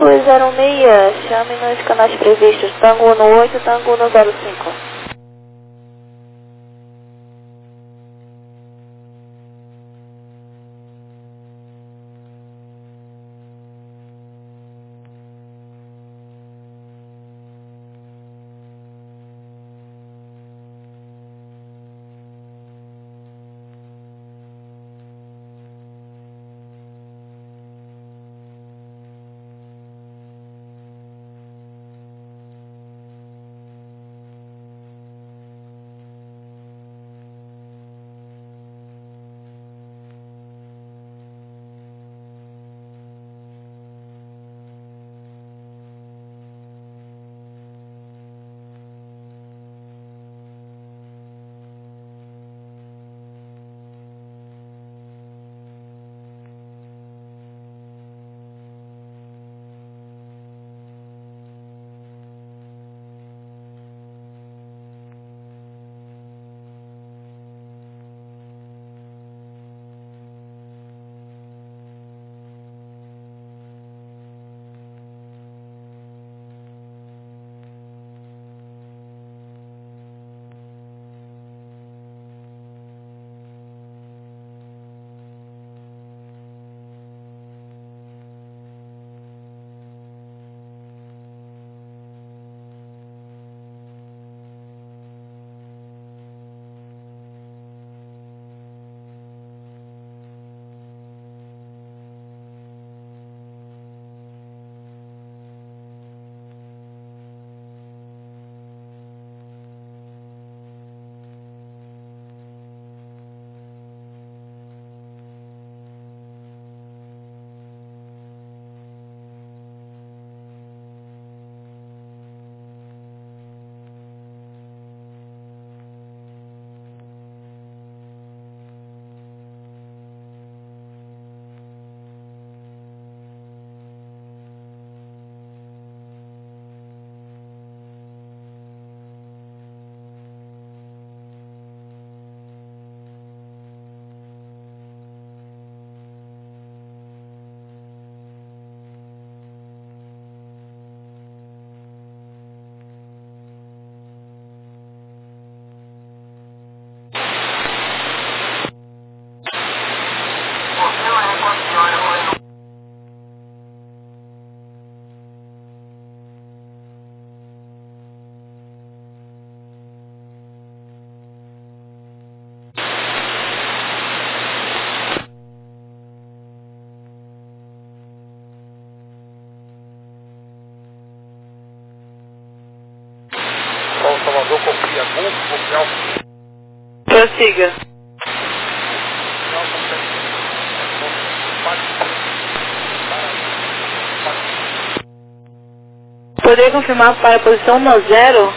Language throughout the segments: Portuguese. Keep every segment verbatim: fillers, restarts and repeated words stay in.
dois zero seis, chame nos canais previstos, Tango no oito, Tango no zero cinco. Salvador, copia Golfo, copia Alfa. Prossiga. Poderia confirmar para a posição no zero?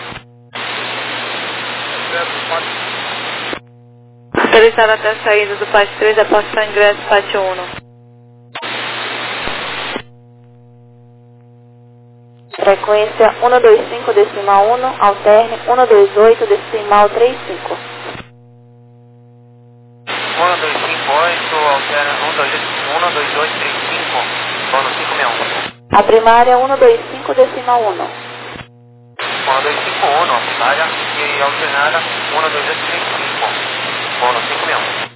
Autorizado até a saída do pátio três, após o ingresso pátio um. Frequência um dois cinco decimal um, alterne um dois oito decimal trinta e cinco. um dois cinco oito, altera um dois oito três cinco, bônus cinco seis um. A primária um dois cinco decimal um. um dois cinco um, a primária e alternada um dois oito três cinco, bônus cinco seis um.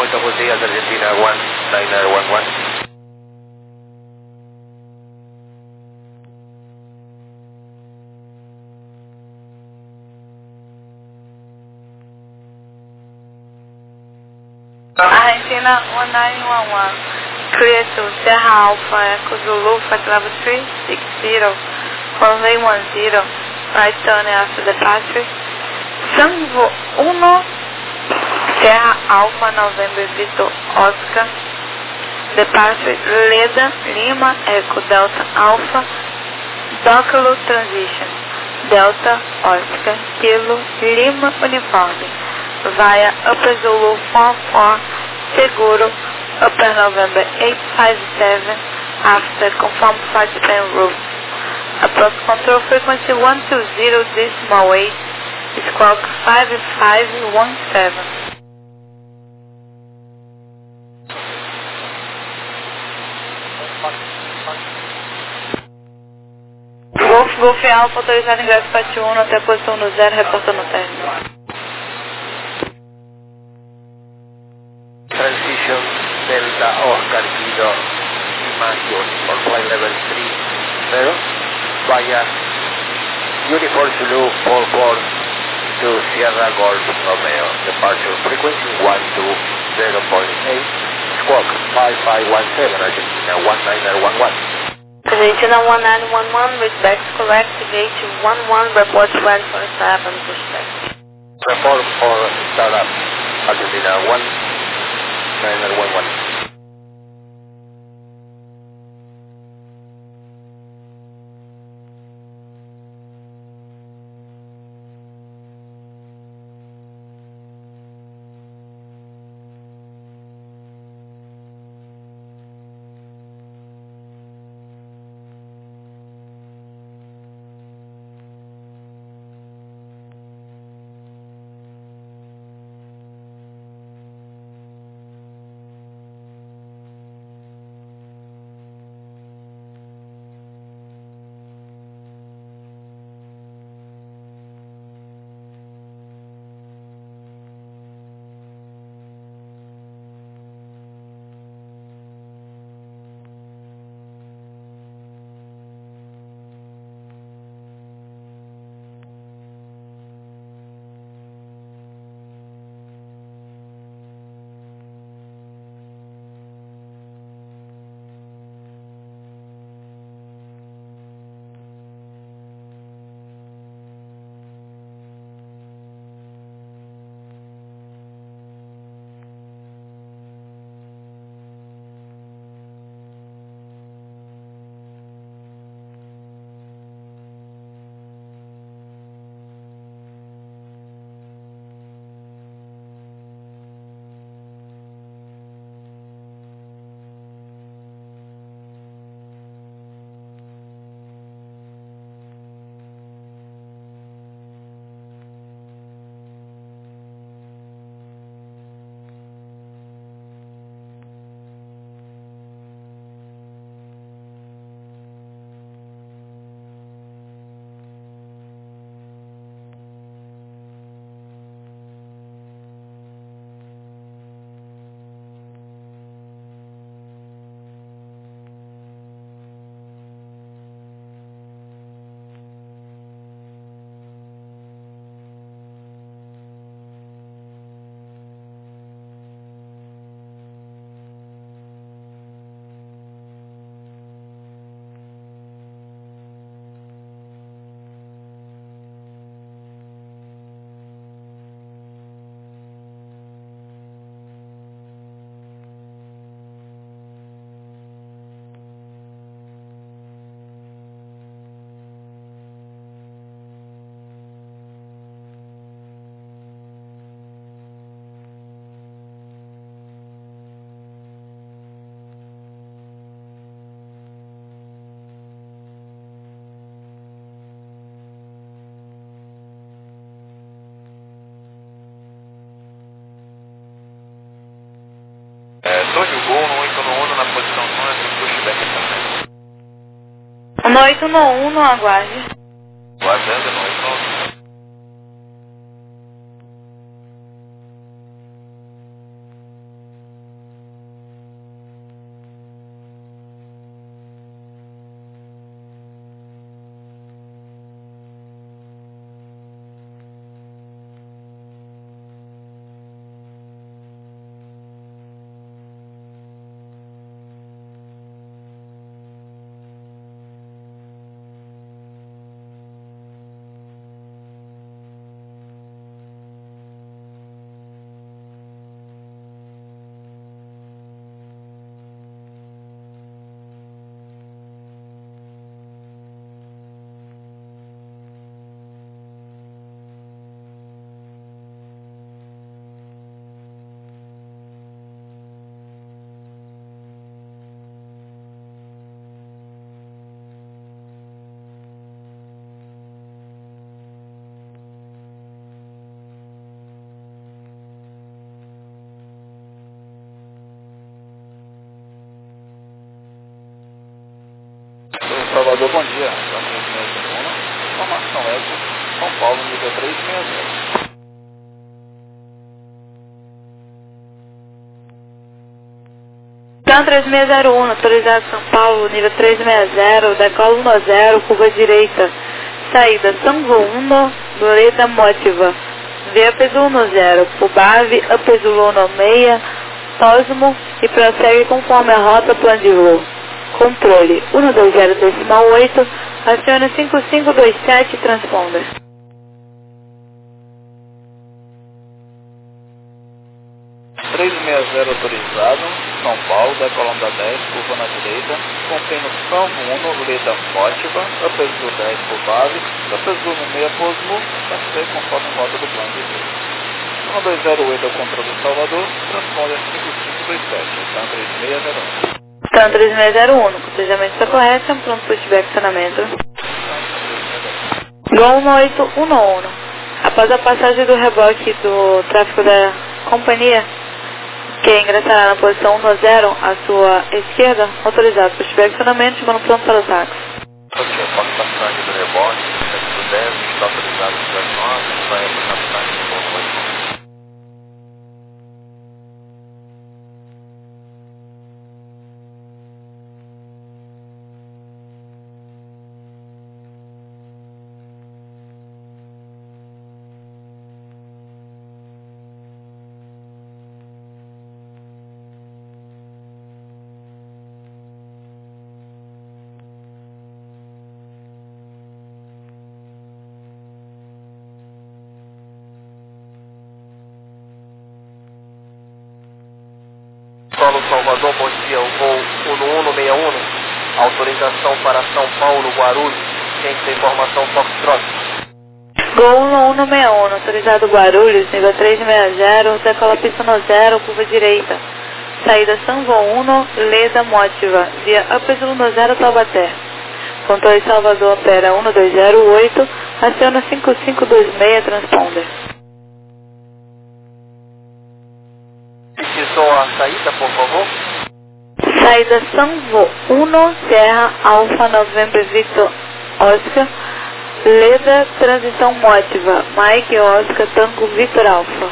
Delta Buenos Argentina one nine one one. Argentina one nine one one. Clear to Serra Alpha Echo Zulu Flight Level three six zero. Runway one zero. Right turn after departure. Tango one. Serra Alpha November Victor Oscar. Departure Leda Lima Echo Delta Alpha. Docolo Transition. Delta Oscar Kilo Lima Uniforme. Via Upper Zulu four four Seguro Upper November eight five seven after confirm flight plan route. Approach control frequency one two zero decimal eight, squawk five five one seven. Golf, Golf Alpha, autorizado ingresso Pátio um até a posição no zero, reportando o término. Transition Delta Oscar Kilo Lima for flight level three zero via Uniform Zulu four four to Sierra Golf Romeo. Departure frequency one two zero point eight, squawk five five one seven, Argentina one nine one one. Argentina one nine one one, respect correct, gate one one, report one four seven, respect. Report for startup, Argentina one nine one one. Tony Gol no oito no um na posição nove, pushback também. No oito no um, no aguarde. Guardando no oito no um. Salvador, bom dia. três seis zero um, informação Eco, São Paulo, nível três seis zero. Então três seis zero um, autorizado São Paulo, nível três seis zero, decola um zero, curva direita, saída São João, Loreta Motiva, via peso um zero, Pubave, Apesulo seis, Osmo e prossegue conforme a rota plano de voo. Controle um dois zero decimal oito, aciona cinco cinco dois sete, transponder. três seis zero autorizado, São Paulo, decolando da dez, curva na direita, contendo São Bruno, Loreta Motiva, Apesulo dez, Pubave, Apesulo seis, Osmo, prossegue conforme a rota do plano de voo. um dois zero oito é o controle do Salvador, transponder cinco cinco dois sete, então três seis zero um. Então três seis zero um, o cotejamento está correto, pronto para o acionamento. Gol um oito um um. Após a passagem do reboque do tráfego da companhia, que ingressará na posição um zero à sua esquerda, autorizado para o acionamento, mano pronto para o táxi. Ok, após a passagem do reboque, sete dez, está autorizado para nove, vai para a passagem do Gol oito. Solo Salvador, bom dia, o voo um um seis um, autorização para São Paulo, Guarulhos, ciência da informação Foxtrot. Gol um um seis um, autorizado Guarulhos, nível três seis zero, decola pista no zero, curva direita, saída São João, Leda Motiva, via Apesulo no zero, Taubaté. Controle Salvador opera um dois zero oito, aciona cinco cinco dois seis, transponder. Precisou a saída, por favor? Saída São João, Serra, Alfa, Novembro, Victor, Oscar, Leda, transição Motiva, Mike, Oscar, Tango, Victor, Alfa.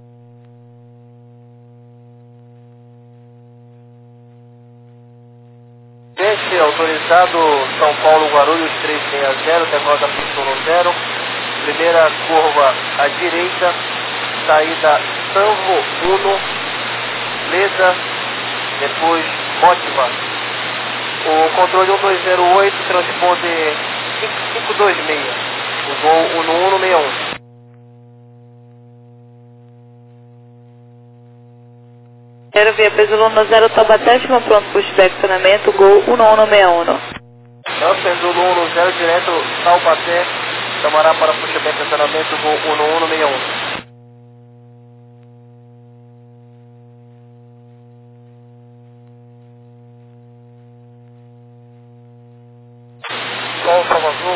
Gente, autorizado São Paulo, Guarulhos três seis zero, decola da pista um zero, primeira curva à direita, saída São João, Leda, depois Motiva. O controle um dois zero oito, transponder cinco cinco dois seis, o voo um um seis um. Quero ver Apesulo no zero, Taubaté, estima pronto para o acionamento, Gol um um seis um. Apesulo um zero, direto Taubaté, chamará para puxamento de estacionamento, voo um um seis um. Sol Salvador,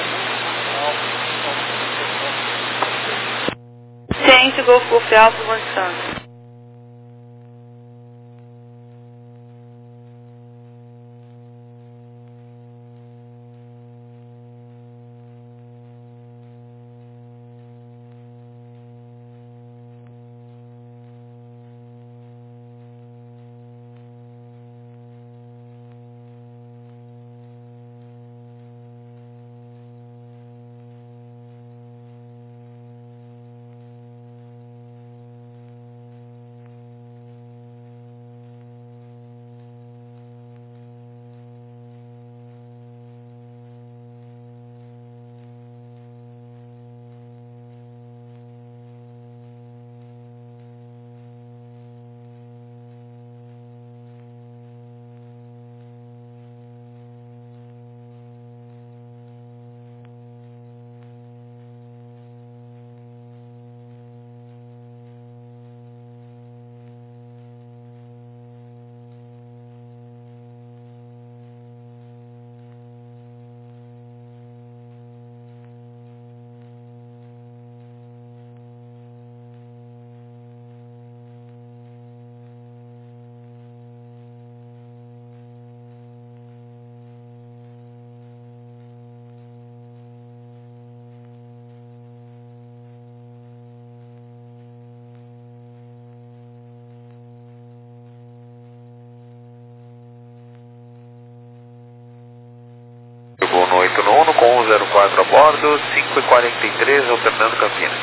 Ciente, Golfo, Golf Alfa, avançando. oito nono com um zero quatro a bordo, cinco e quarenta e três, alternando Campinas.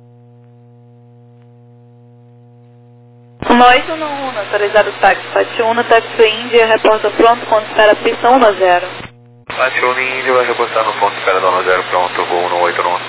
um oito um, autorizado táxi, sete um, táxi Índia, reporta pronto, ponto espera pista um zero. Táxi um Índia vai reportar no ponto espera da um zero, pronto, voo no oito nono.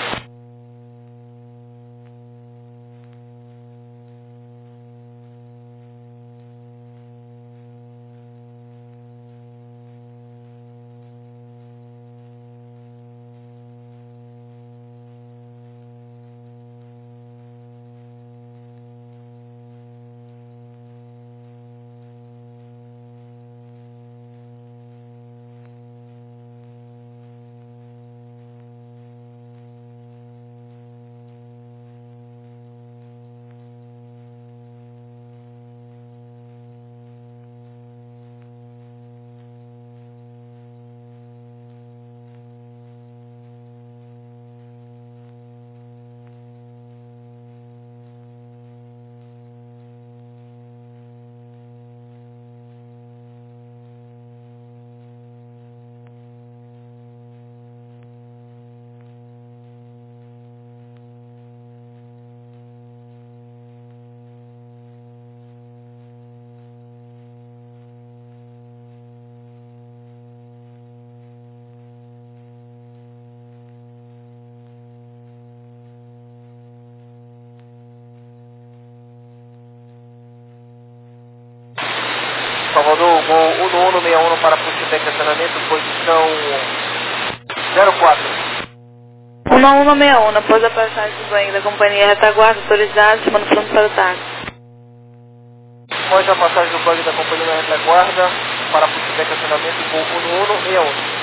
Salvador, voo um nono seis um para pushback estacionamento, posição zero quatro. um um seis um, após a passagem do banho da companhia retaguarda, autorizado, chamando pronto para o táxi. Após a passagem do banho da companhia retaguarda, para pushback estacionamento, voo um nono seis um.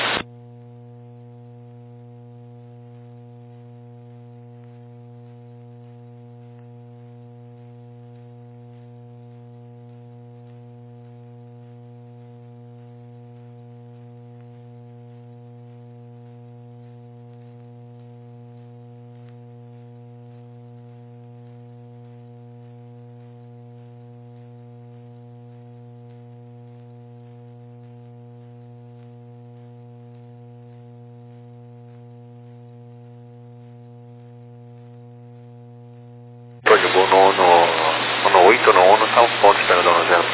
Pode voo no, no, no oito nono, está um ponto esperando da um zero.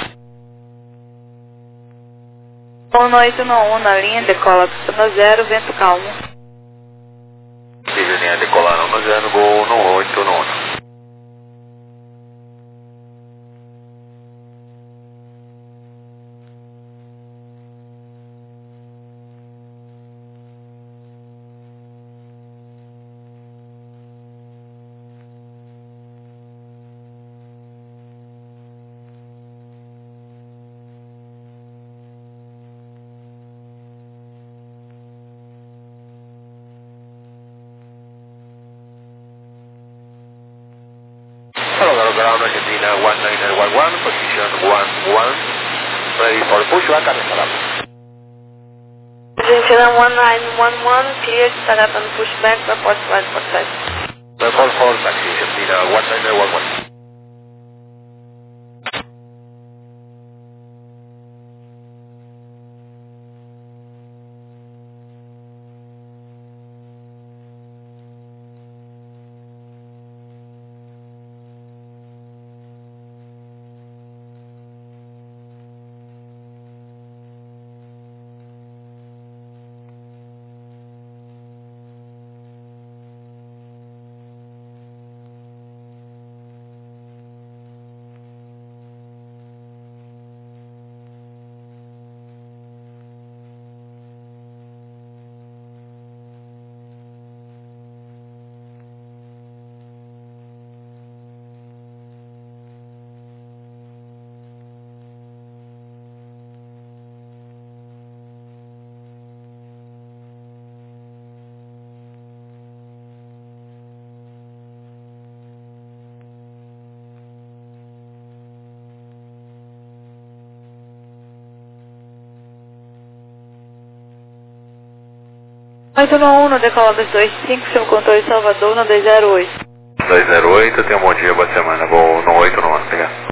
um oito um, na linha, decola pista zero, vento calmo. Linha decolar no um zero, voo no oito nono. Hello, ground Argentina one nine one one, position one one, ready for pushback and start up. Argentina one nine one one, clear to start up and pushback, report flight for taxi. Report for taxi, Argentina one nine one one. oito um, decola dois dois cinco, seu controle Salvador, no dois zero oito. dois zero oito, tenha um bom dia, boa semana. Vou no oito nono, obrigado.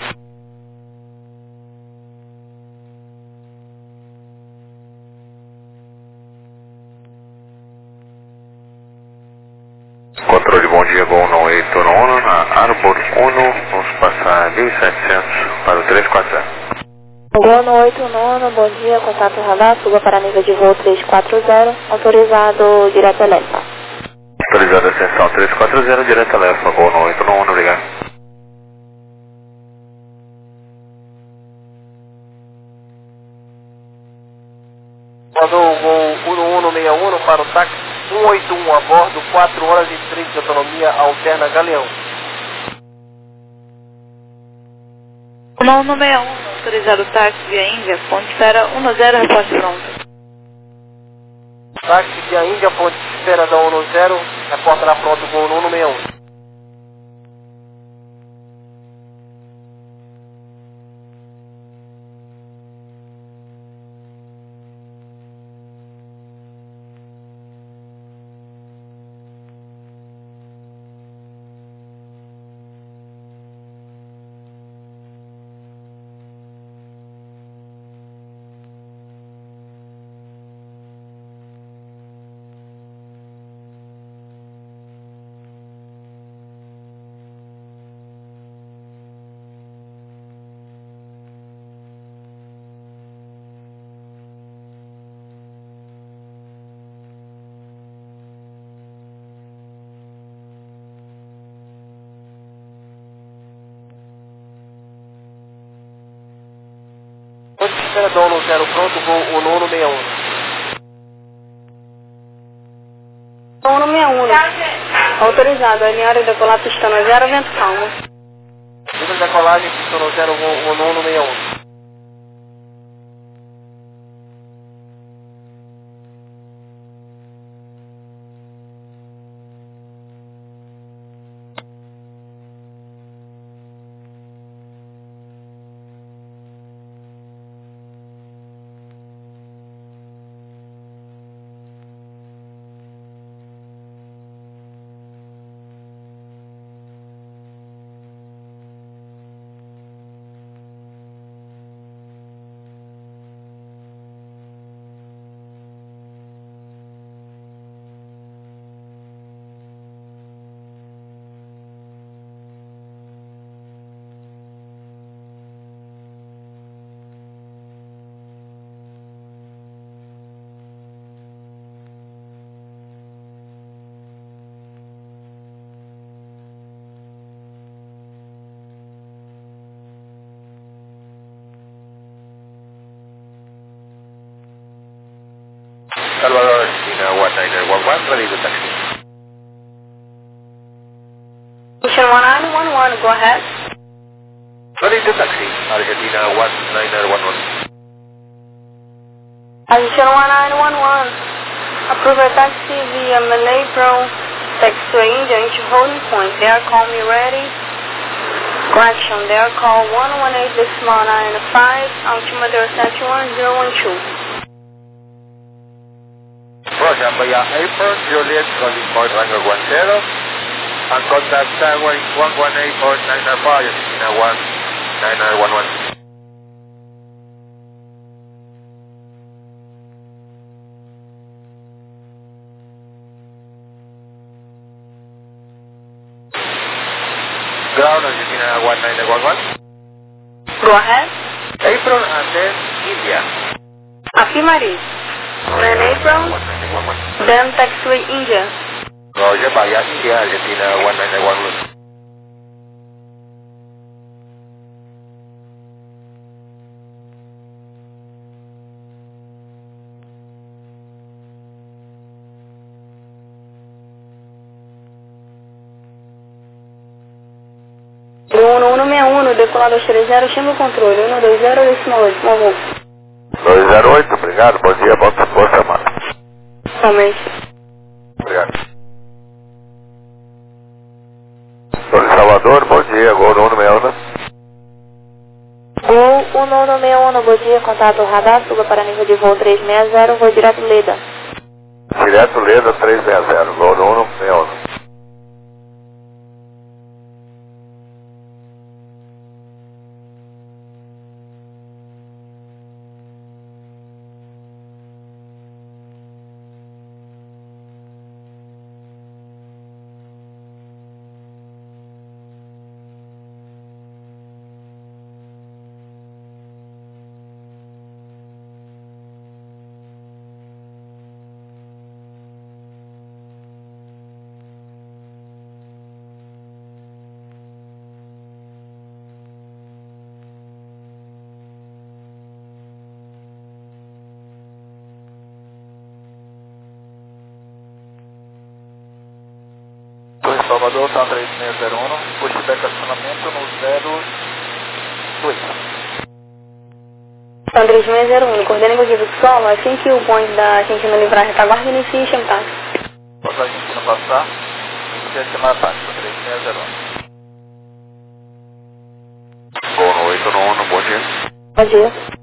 Controle, bom dia, Gol no oito no um, na Arbor um, vamos passar mil e setecentos para o três quatro zero. Gol no oito no um, bom dia, contato radar, suba para nível de voo três quatro zero, autorizado direto Elefa. Autorizado ascensão três quatro zero, direto Elefa, Gol no oito no um, obrigado. Mandou o voo um um seis um para o táxi um oito um a bordo, quatro horas e trinta de autonomia, alterna Galeão. um um seis um, autorizado táxi via Índia, ponte espera um zero, reporte pronto. Táxi via Índia, ponte espera da um zero, reportará pronto o voo um um seis um. Ponte espera da um zero pronto, voo um um seis um. um um seis um, autorizado, alinhar e decolar pistão zero, vento calmo. Livre de decolagem, pistão zero, voo um um seis um. Salvador, China one nine one one, ready to taxi. Ocean one nine one one, go ahead. Ready to taxi, Argentina one nine one one. Ocean one nine one one, approve a taxi via Malay Pro, taxiway India into holding point. They are call me ready. Correction, they are call one one eight decimal nine five, altimeter set one zero one two. Roger, via April, Juliet, calling point Rango one zero, and contact Tower one one eight point nine nine five, Argentina one nine nine one one. Ground, Argentina one nine one one. Go ahead. April and then India. Afirmative. Then April, then taxiway India. Roger, via India, Argentina one nine one one. um um seis um, decolar dois três zero, chama o controle, um dois zero, decimal oito, por favor. dois zero oito, obrigado, bom dia, bom força, mano. Somente. Obrigado. Sou de Salvador, bom dia, Gol no um seis um. Gol um um seis um, bom dia, contato radar, suba para nível de voo três seis zero, voo direto Leda. Direto Leda três seis zero, Gol no um seis um. Salvador, tá três seis zero um, push back acionamento no zero dois. São três seis zero um, coordena negativo do solo, assim que o point da Argentina livrar a retaguarda, inicia e tá. Posso a Argentina passar, inicia a chamada ataque, três seis zero um. Bono oito nove um, bom dia. Bom dia.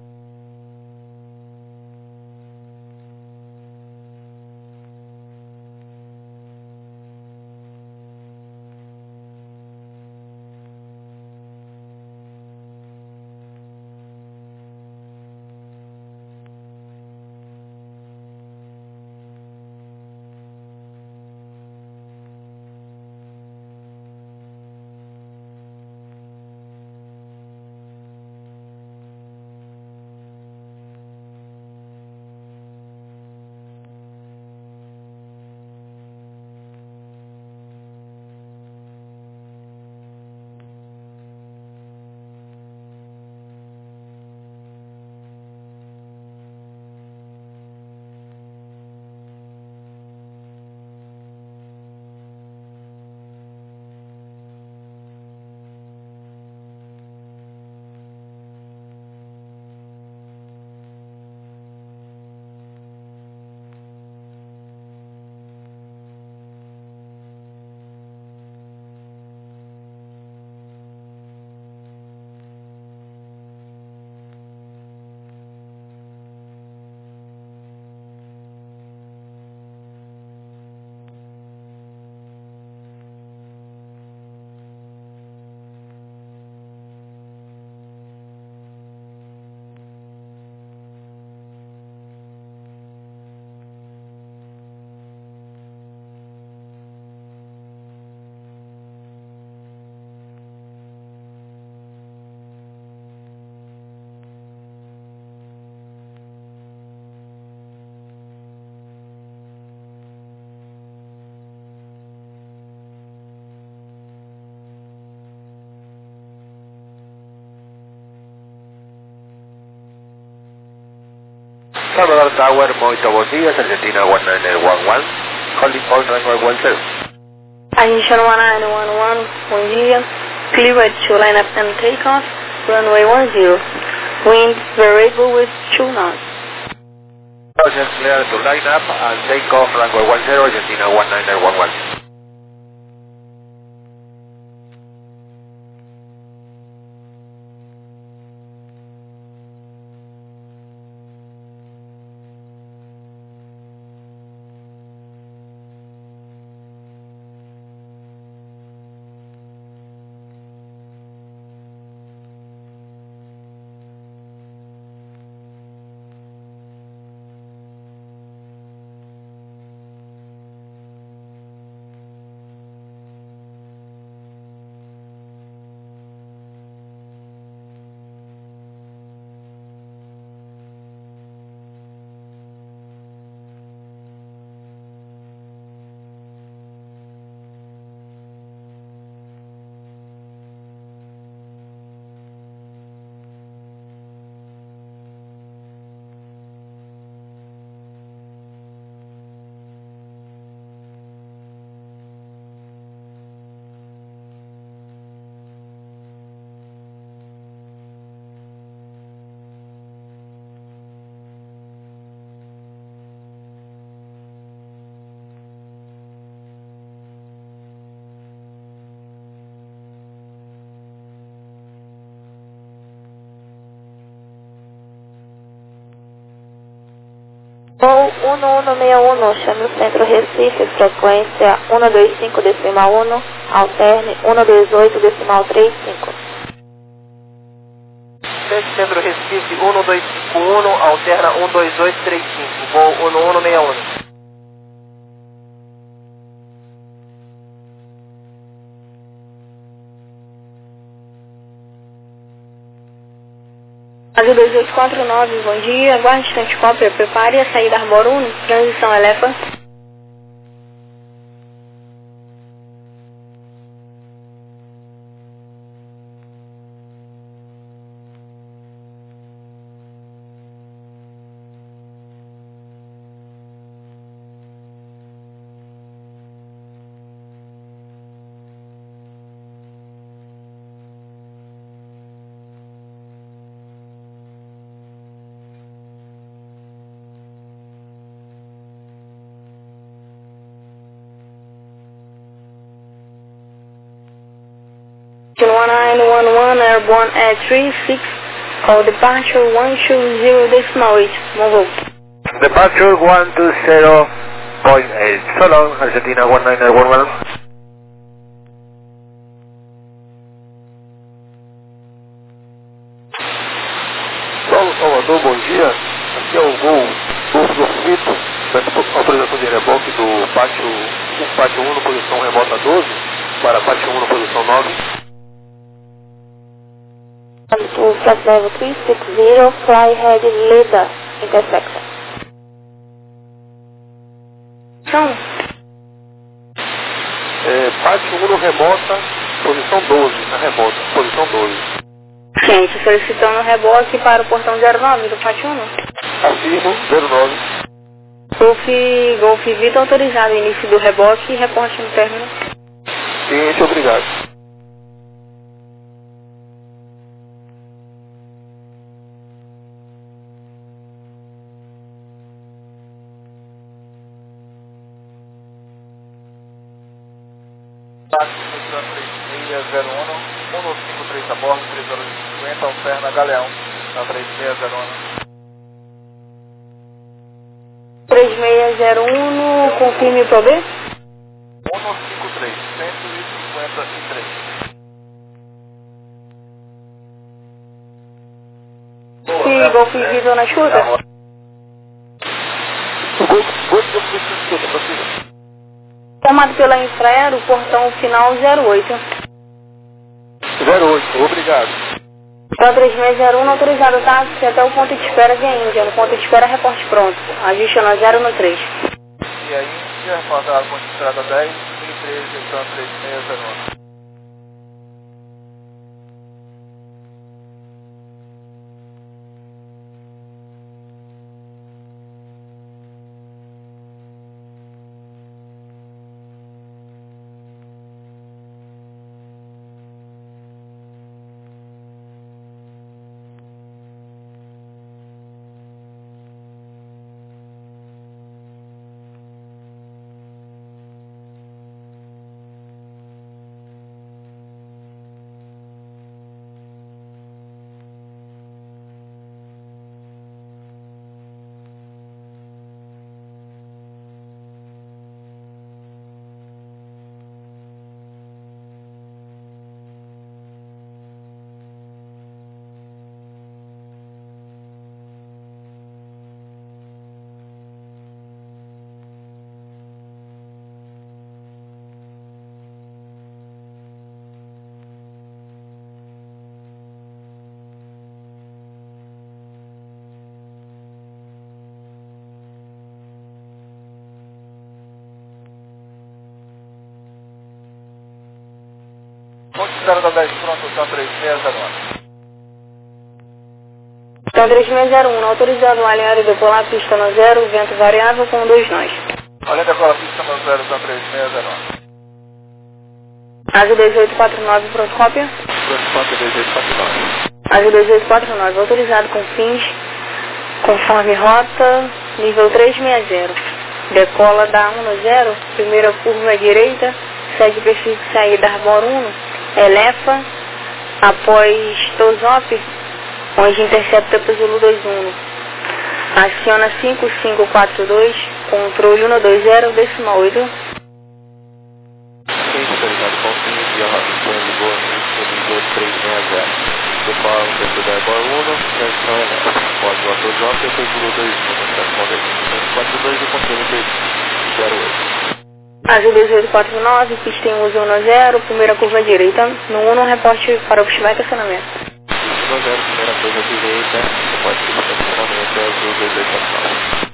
Salvador Tower, muito bom dia, Argentina one nine nine one one, calling point nine nine one zero. Argentina one nine one one, bom dia. Cleared to line up and take off, runway one zero. Wind variable with two knots. Ocean clear to line up and take off runway one zero, Argentina one nine nine one one. Voo um um seis um, chame o centro Recife, frequência um dois cinco decimal um, alterne um dois oito decimal trinta e cinco. Centro Recife um dois cinco um, alterna um dois oito três cinco, voo um um seis um. Azul dois oito quatro nove, bom dia. Aguarde instante cópia, prepare a saída Arbor um, transição Elephant. Houston one nine one one, airborne at three six, call departure one two zero decimal eight, move. Departure one two zero point eight. So long, Argentina one nine one one. Paulo Salvador, bom dia. Aqui é o Gol, Golfo do Fito, da autorização de reboque do pátio, pátio um, posição remota doze, para pátio um, posição nove. To flight level three six zero, fly head Leda, intersection. Então, É, pátio um remota, posição doze, na remota, posição doze. gente, solicitando reboque para o portão zero nove do Pátio um. Afirmo, zero nove. Golf, Golf Vitor autorizado, início do reboque e reporte no término. Ciente, obrigado. Táxi três seis zero um, um cinco três a bordo, três horas e cinquenta, alterna Galeão, na três seis zero um. três seis zero um, confirme o P B. um cinco três, cento e cinquenta e três. Se Golf Vitor na escuta. Golfo do Fito, escuta, prossiga. Formado pela Infraero, portão final zero oito. zero oito, obrigado. Então três seis zero um, autorizado táxi até o ponto de espera via Índia. No ponto de espera, reporte pronto. Ajuste na zero no três. E aí, Índia, reportado ponto de estrada dez, mil e treze, então três seis zero um. Ponto de estrada dez, pronto, então três seis zero um. Então três seis zero um, autorizado um alinhar e decolar a pista no zero, vento variável com dois nós. Olha decola a pista no zero, então três seis zero um. Asa dezoito quatro nove, pronto, cópia. Pronto, cópia dezoito quatro nove. Asa dezoito quatro nove, autorizado com fins, conforme rota, nível três seis zero. Decola da um no zero, primeira curva à direita, segue perfil de saída Arbor um, Elefa, após Tosop, onde intercepta para o Zulu dois um. Aciona cinco cinco quatro dois, controle um dois zero, decimal oito. Ciente, autorizado com fins, via Robinson, Lisboa, nível três seis zero. Decola o perfil da Arbor um, tração Elefa. Após o Atosop, depois Zulu dois um, tração cinco quatro dois e controle zero oito. Azul dezoito quatro nove, pista em uso um no zero, primeira curva à direita. No um, reporte para o pushback estacionamento. um zero, primeira curva à direita, pode ser estacionamento, é azul dezoito quatro nove.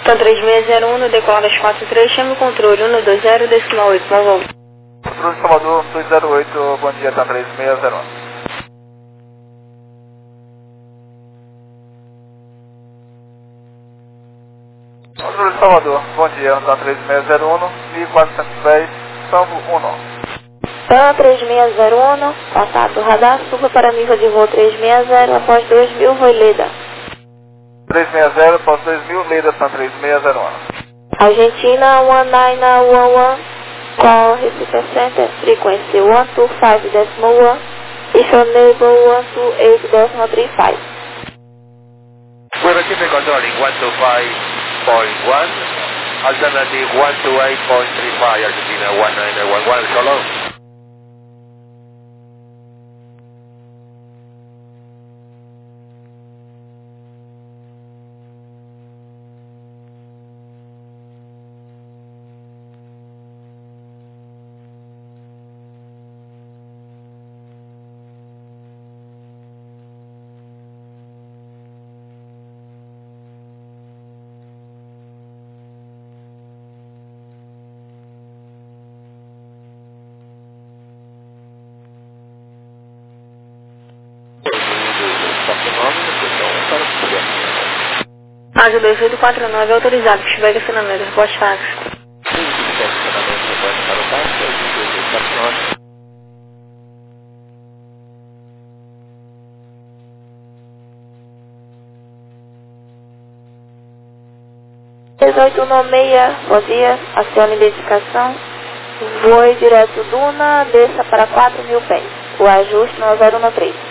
São três seis zero um, decola das quatro três, chame o controle um dois zero, decimal oito, bom voo. Controle Salvador dois zero oito, bom dia, tá três seis zero um. Controle Salvador, bom dia, tá três seis zero um, mil quatrocentos e dez, salvo um. TAM três seis zero um, contato radar, suba para nível de voo três seis zero, após dois mil, voo Leda. três seis zero, após dois mil, Leda, TAM três seis zero um. Argentina one nine one one, call Recife Center, frequency one two five decimal one, if enable one two eight decimal three five. We receive the controlling one two five point one, alternative one two eight point three five, Argentina one nine one one, solo. Ágio dois oito quatro nove, autorizado, feedback acionamento, reporte fax. dezoito nove seis, bom dia, acione identificação, voe direto Duna, desça para quatro mil pés, o ajuste nove zero um três.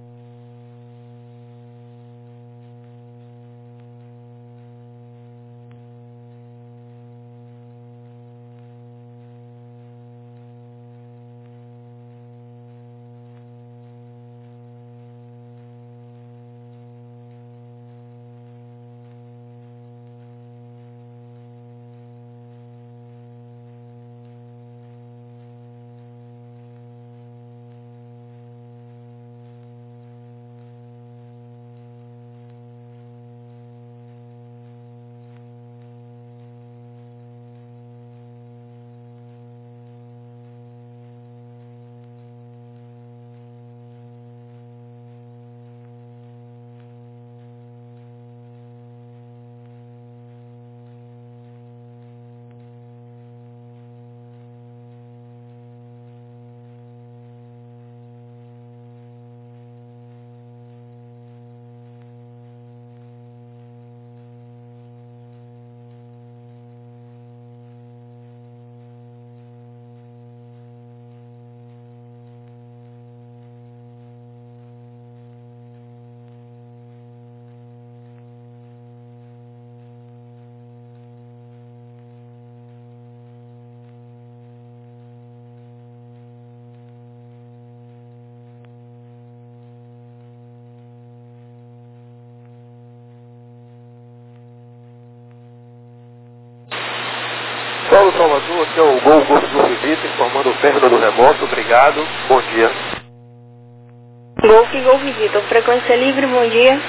Paulo Salvador, aqui é o Gol Golfo do Vivita, informando o término do remoto, obrigado, bom dia. Golf Golf Vitor, frequência livre, bom dia.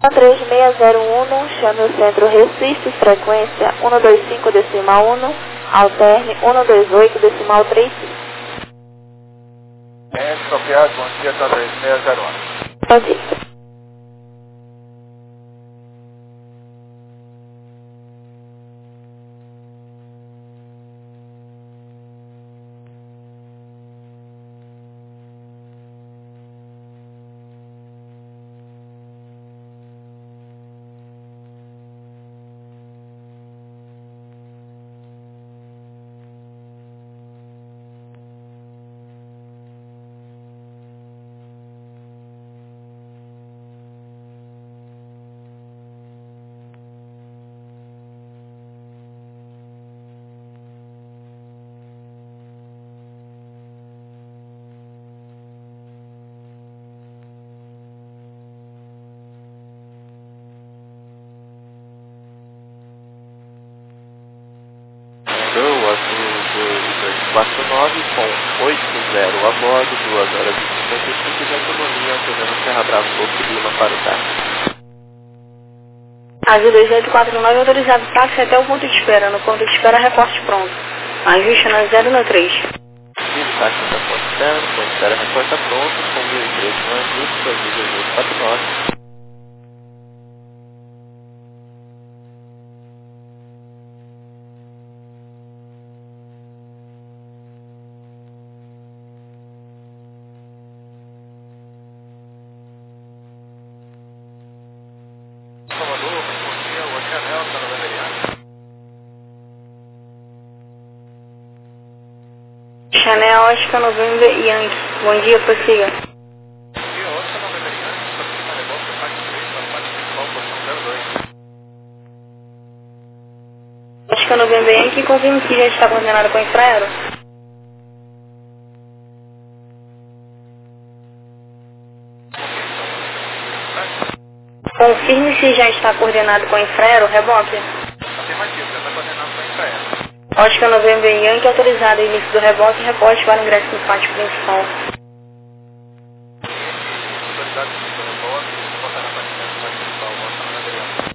três seis zero um, chame o centro Recife, frequência um dois cinco decimal um, alterne um dois oito decimal três cinco. É, Sofia, com Delta três seis zero um. Pode ir. quatro nove com oito zero a bordo, duas horas e cinquenta e cinco de autonomia, antenando Serra Bravo Golfo Lima para o táxi. Azul dois oito quatro nove autorizado táxi até o ponto de espera. No ponto de espera, reporte pronto. Ajuste na zero no três. Sim, táxi até o ponto de espera, no ponto de espera, reporta pronto, com mil e três no ajuste, Azul dois oito quatro nove. Chanel, Oscar, November, Yankee. Bom dia, prossiga. Oscar, November, Yankee, confirme que já está coordenado com o infraero. Confirme se já está coordenado com o infraero, reboque. Afirmativo, já está coordenado com o infraero. Oscar, November, Yankee, autorizado início do reboque, reporte para o ingresso no pátio principal. Autoridade do reboque, botar na parte do pátio principal, botar na Adriana.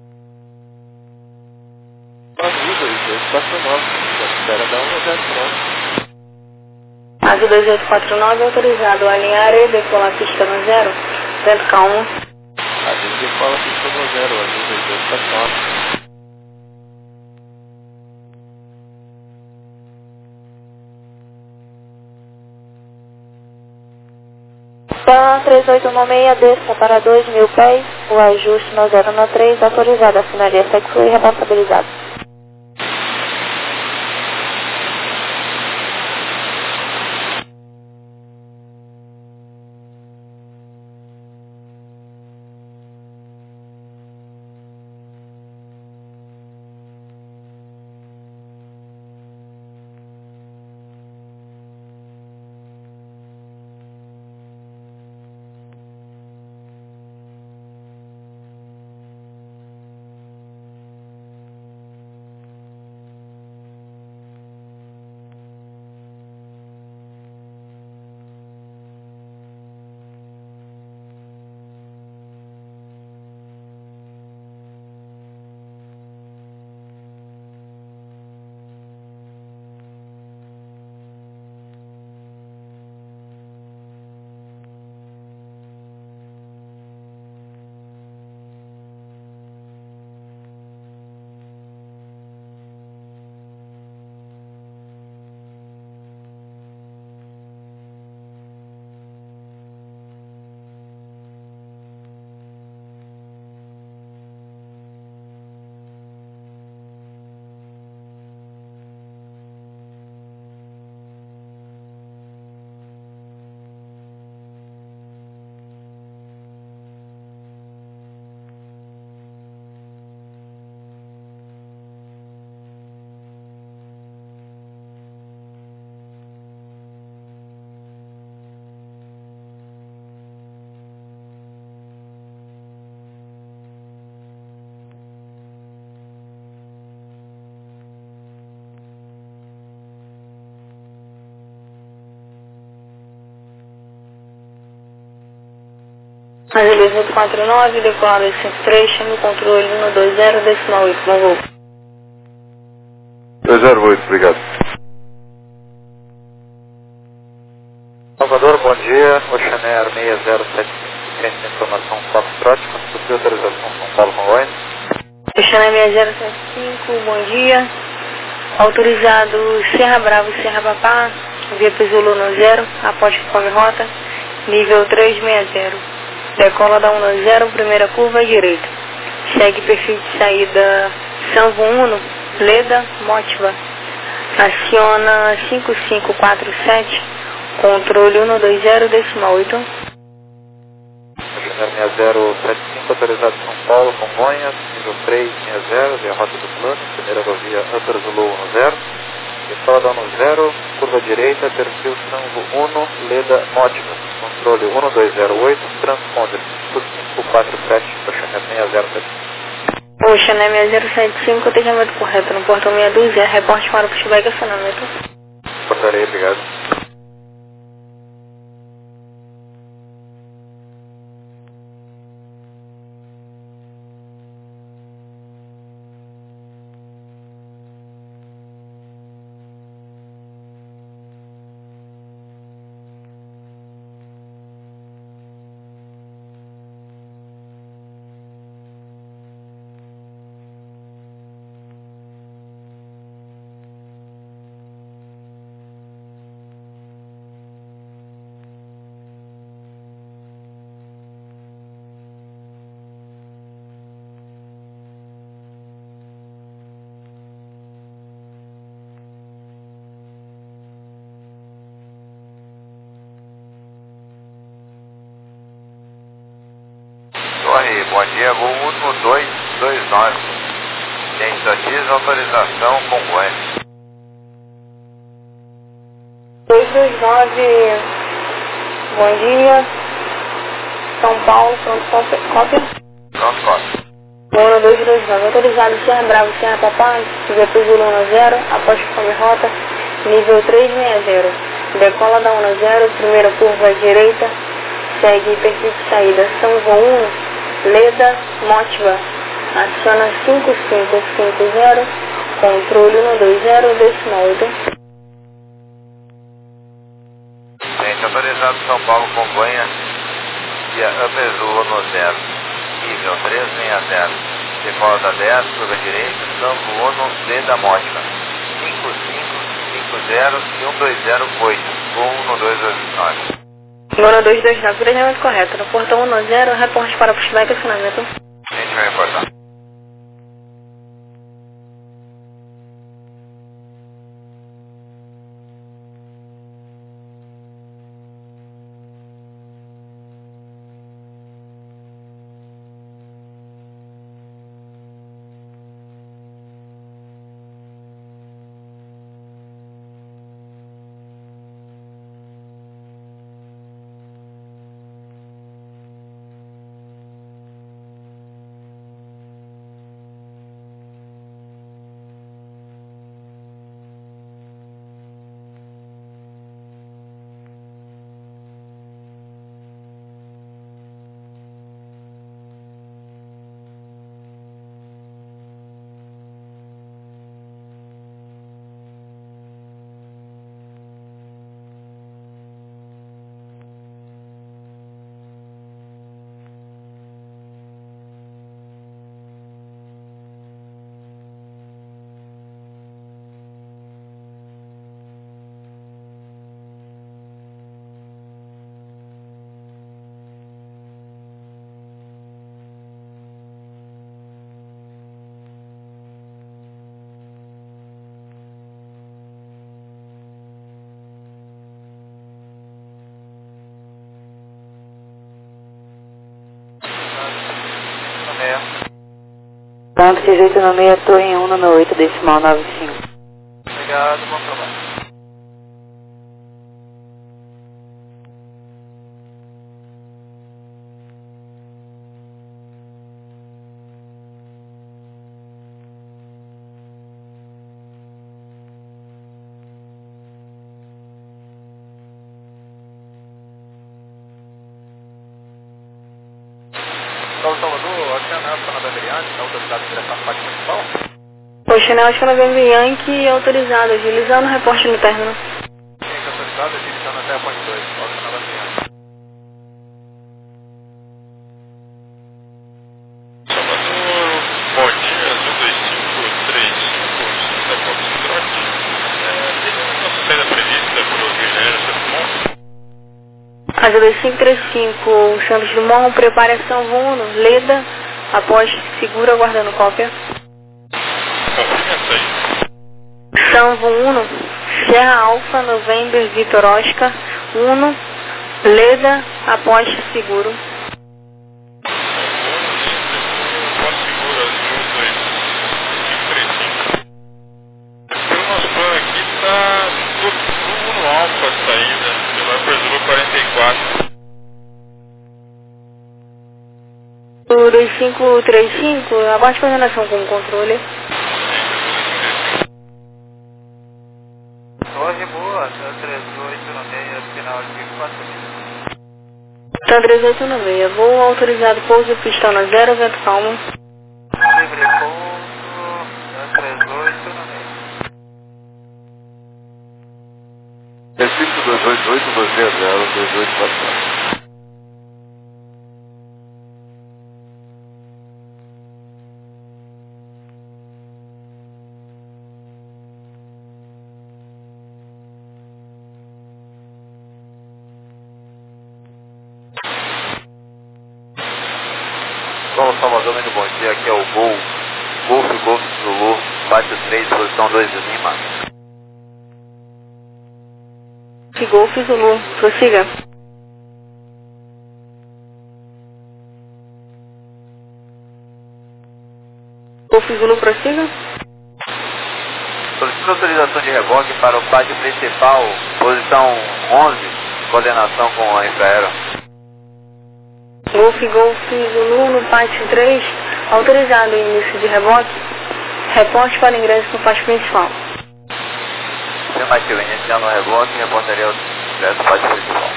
Azul dois oito quatro nove, espera dar um zero pronto. Azul dois oito quatro nove, autorizado a alinhar e decolar pista no zero. Vento calmo. Azul decola pista no zero, Azul dois oito quatro nove. Então, três oito nove seis, desça para dois mil pés, o ajuste no zero no três, autorizado, assinaria sexo e responsabilizado. Azul oito quatro nove, decolado oito cinco três, chame o controle um dois zero, decimal oito, bom voo. dois zero oito, obrigado. Salvador, bom dia. Oceanair seis zero sete cinco, ciente de informação Foxtrot, construção autorização São Paulo Congonhas. Oceanair seis zero sete cinco, bom dia. Autorizado Serra Bravo, Serra Papá, via Pizulu no zero, após conforme rota, nível trezentos e sessenta. Decola da um zero, primeira curva à direita. Segue perfil de saída Sanvo Uno, Leda, Motiva. Aciona cinco cinco quatro sete, controle um dois zero, decimal oito. Oceanair seis zero sete cinco, autorizado São Paulo Congonhas, nível três sessenta, via rota do plano, primeira rodovia Upper Zulu um zero. Decola da um zero, curva direita, perfil Sanvo Uno, Leda, Motiva. Controle um dois zero oito, transponder cinco cinco quatro sete, Oceanair seis zero sete cinco. Oceanair seis zero sete cinco, atendimento correto no portão meia dúzia, reporte para o pushback e acionamento. Portaria, obrigado. Torre, bom dia, voo um dois dois nove. Tentativa, autorização, Congonhas. dois dois nove, bom dia. São Paulo, pronto, cópia. Pronto, cópia. um dois dois nove, autorizado Serra Bravo, Serra Papá, via Pizulu um zero, após conforme rota, nível trezentos e sessenta. Decola da um zero, primeira curva à direita, segue perfil de saída Sanvo Uno, Leda, Motiva. Aciona cinco cinco cinco zero, controle um dois zero, decimal oito. Gente, autorizado São Paulo Congonhas, via Upper Zulu no zero, nível trezentos e sessenta. Decola da dez, curva direita, Sanvo Uno, Leda, Motiva. cinco cinco cinco zero e um dois zero oito, voo um dois dois nove. um dois dois nove, planejamento correto. No portão um zero, reporte para pushback e acionamento. A gente vai reportar. Ponto seis oito nove seis, torre um nove oito, decimal nove cinco. Obrigado, bom trabalho. Paulo Salvador, Oceana Alfa November Yankee, está autorizado a ingressar no pátio principal? Oceana Alfa November Yankee autorizado, agilizando o reporte no término. Sim, autorizado, agilizando até a ponte dois, Oceana November Yankee. Salvador, bom dia, azul dois cinco três cinco, Santa Foxtrot. Teria a nossa saída prevista para o Rio de Janeiro, Santos Dumont? Azul dois cinco três cinco, Santos Dumont, preparação Vuno, Leda, após seguro aguardando cópia. Confirme essa aí. São Vuno, Serra Alfa, November, Vitor Oscar, Uno, Leda, após seguro. O dois cinco três cinco, aguarde coordenação com o controle. Torre boa, três oito nove seis, final de quatro mil. Tá três oito nove seis, voo autorizado, pouso pistão na zero, vento calmo. Livre pouso, três oito nove seis. Prefixo dois oito oito dois zero zero dois oito quatro quatro. Paulo Salvador, muito bom dia, aqui é o Gol, Golf, Golf Zulu, pátio três, posição dois de Lima. Golf Zulu, prossiga. Golf Zulu, prossiga. Solicito autorização de reboque para o pátio principal, posição onze, coordenação com a Infraero. Golf Golf Zulu no pátio três, autorizado início de reboque. Reporte para ingresso no pátio principal. Afirmativo, iniciando o reboque, reportaria o ingresso no pátio principal.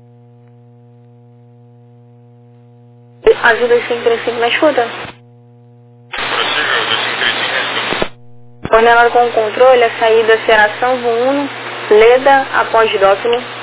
Azul dois cinco três cinco na escuta. Prossiga, o dois cinco três cinco na escuta. Coordenado com o controle, a saída será São Uno, Leda, após Dóquilo.